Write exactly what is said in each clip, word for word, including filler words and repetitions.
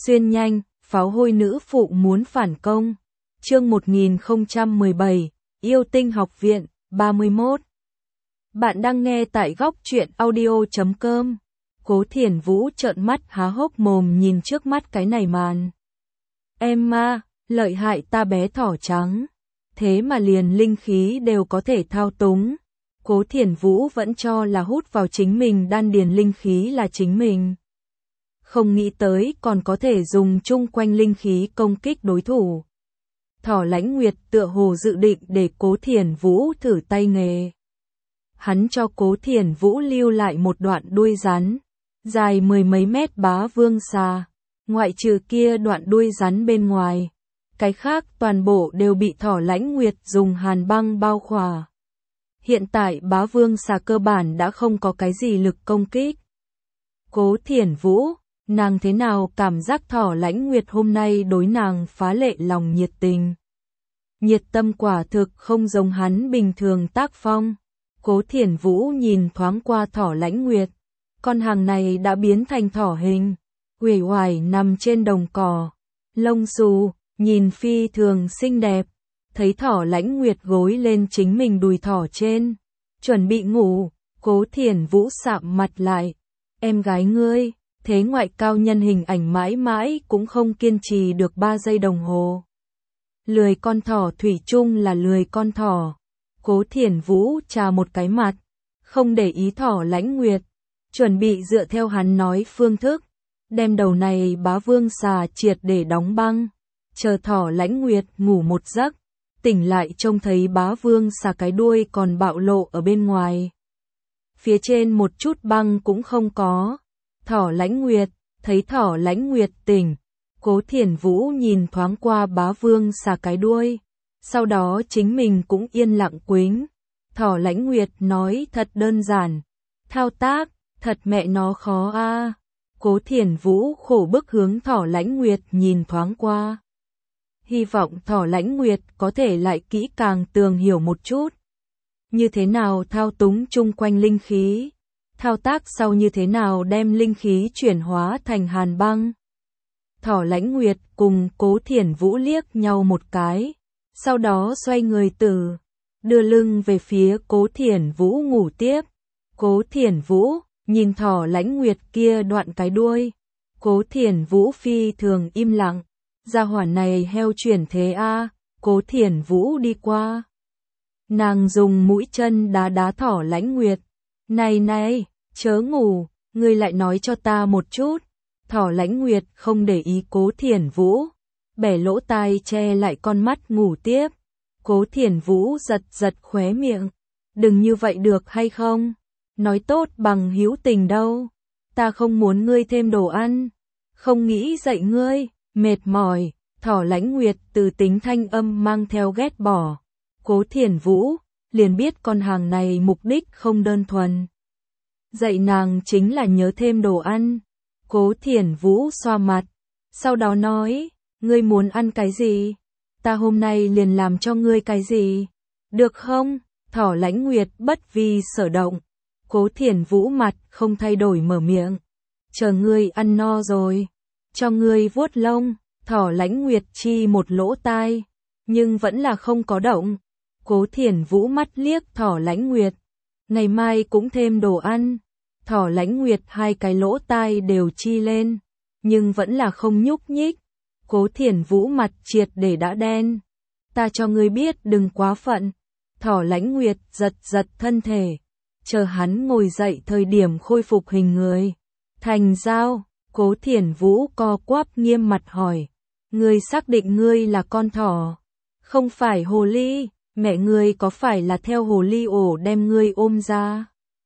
Xuyên nhanh, pháo hôi nữ phụ muốn phản công. Chương một nghìn không trăm mười bảy, Yêu Tinh Học Viện, ba mươi mốt. Bạn đang nghe tại góc truyện audio chấm com. Cố Thiển Vũ trợn mắt há hốc mồm nhìn trước mắt cái này màn. Em ma, lợi hại ta bé thỏ trắng. Thế mà liền linh khí đều có thể thao túng. Cố Thiển Vũ vẫn cho là hút vào chính mình đan điền linh khí là chính mình. Không nghĩ tới còn có thể dùng chung quanh linh khí công kích đối thủ. Thỏ Lãnh Nguyệt tựa hồ dự định để Cố Thiển Vũ thử tay nghề. Hắn cho Cố Thiển Vũ lưu lại một đoạn đuôi rắn, dài mười mấy mét bá vương xà, ngoại trừ kia đoạn đuôi rắn bên ngoài. Cái khác toàn bộ đều bị Thỏ Lãnh Nguyệt dùng hàn băng bao khỏa. Hiện tại bá vương xà cơ bản đã không có cái gì lực công kích. Cố Thiển Vũ, nàng thế nào cảm giác Thỏ Lãnh Nguyệt hôm nay đối nàng phá lệ lòng nhiệt tình. Nhiệt tâm quả thực không giống hắn bình thường tác phong. Cố Thiển Vũ nhìn thoáng qua Thỏ Lãnh Nguyệt. Con hàng này đã biến thành thỏ hình, uể oải nằm trên đồng cỏ. Lông xù, nhìn phi thường xinh đẹp. Thấy Thỏ Lãnh Nguyệt gối lên chính mình đùi thỏ trên, chuẩn bị ngủ, Cố Thiển Vũ sạm mặt lại. Em gái ngươi, thế ngoại cao nhân hình ảnh mãi mãi cũng không kiên trì được ba giây đồng hồ. Lười con thỏ thủy chung là lười con thỏ. Cố Thiển Vũ trà một cái mặt, không để ý Thỏ Lãnh Nguyệt, chuẩn bị dựa theo hắn nói phương thức, đem đầu này bá vương xà triệt để đóng băng, chờ Thỏ Lãnh Nguyệt ngủ một giấc, tỉnh lại trông thấy bá vương xà cái đuôi còn bạo lộ ở bên ngoài. Phía trên một chút băng cũng không có. Thỏ Lãnh Nguyệt, thấy Thỏ Lãnh Nguyệt tỉnh, Cố Thiển Vũ nhìn thoáng qua bá vương xà cái đuôi, sau đó chính mình cũng yên lặng quính. Thỏ Lãnh Nguyệt nói thật đơn giản, thao tác, thật mẹ nó khó a. À. Cố Thiển Vũ khổ bức hướng Thỏ Lãnh Nguyệt nhìn thoáng qua. Hy vọng Thỏ Lãnh Nguyệt có thể lại kỹ càng tường hiểu một chút. Như thế nào thao túng chung quanh linh khí, thao tác sau như thế nào đem linh khí chuyển hóa thành hàn băng. Thỏ Lãnh Nguyệt cùng Cố Thiển Vũ liếc nhau một cái, sau đó xoay người từ, đưa lưng về phía Cố Thiển Vũ ngủ tiếp. Cố Thiển Vũ nhìn Thỏ Lãnh Nguyệt kia đoạn cái đuôi, Cố Thiển Vũ phi thường im lặng. Gia hỏa này heo chuyển thế a. À. Cố Thiển Vũ đi qua, nàng dùng mũi chân đá đá Thỏ Lãnh Nguyệt. Này này, chớ ngủ, ngươi lại nói cho ta một chút. Thỏ Lãnh Nguyệt không để ý Cố Thiển Vũ, bẻ lỗ tai che lại con mắt ngủ tiếp. Cố Thiển Vũ giật giật khóe miệng. Đừng như vậy được hay không? Nói tốt bằng hữu tình đâu. Ta không muốn ngươi thêm đồ ăn. Không nghĩ dậy ngươi, mệt mỏi. Thỏ Lãnh Nguyệt từ tính thanh âm mang theo ghét bỏ. Cố Thiển Vũ liền biết con hàng này mục đích không đơn thuần. Dạy nàng chính là nhớ thêm đồ ăn. Cố Thiển Vũ xoa mặt, sau đó nói, ngươi muốn ăn cái gì? Ta hôm nay liền làm cho ngươi cái gì? Được không? Thỏ Lãnh Nguyệt bất vi sở động. Cố Thiển Vũ mặt không thay đổi mở miệng. Chờ ngươi ăn no rồi, cho ngươi vuốt lông. Thỏ Lãnh Nguyệt chi một lỗ tai, nhưng vẫn là không có động. Cố Thiển Vũ mắt liếc Thỏ Lãnh Nguyệt. Ngày mai cũng thêm đồ ăn. Thỏ Lãnh Nguyệt hai cái lỗ tai đều chi lên, nhưng vẫn là không nhúc nhích. Cố Thiển Vũ mặt triệt để đã đen. Ta cho ngươi biết đừng quá phận. Thỏ Lãnh Nguyệt giật giật thân thể, chờ hắn ngồi dậy thời điểm khôi phục hình người. Thành giao. Cố Thiển Vũ co quắp nghiêm mặt hỏi. Ngươi xác định ngươi là con thỏ, không phải hồ ly? Mẹ ngươi có phải là theo hồ ly ổ đem ngươi ôm ra?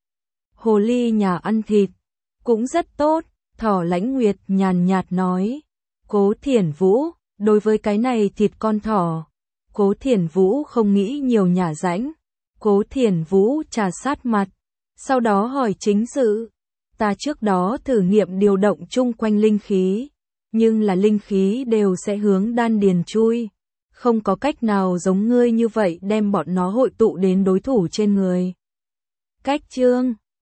Hồ ly nhà ăn thịt, cũng rất tốt. Thỏ Lãnh Nguyệt nhàn nhạt nói. Cố Thiển Vũ, đối với cái này thịt con thỏ, Cố Thiển Vũ không nghĩ nhiều nhả rãnh. Cố Thiển Vũ trà sát mặt, sau đó hỏi chính sự. Ta trước đó thử nghiệm điều động chung quanh linh khí, nhưng là linh khí đều sẽ hướng đan điền chui, không có cách nào giống ngươi như vậy đem bọn nó hội tụ đến đối thủ trên người. Cách chương